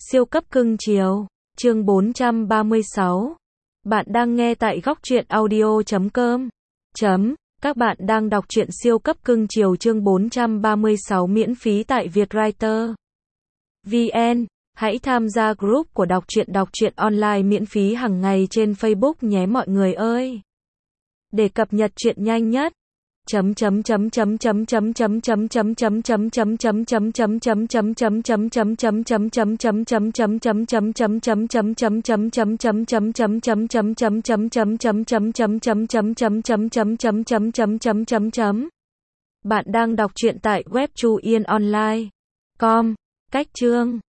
Siêu cấp cưng chiều, chương 436. Bạn đang nghe tại góc truyện audio.com. Các bạn đang đọc truyện siêu cấp cưng chiều chương 436 miễn phí tại Vietwriter VN. Hãy tham gia group của đọc truyện online miễn phí hàng ngày trên Facebook nhé mọi người ơi. Để cập nhật truyện nhanh nhất. Bạn đang đọc truyện tại web Chu Yên Online.com. Cách chương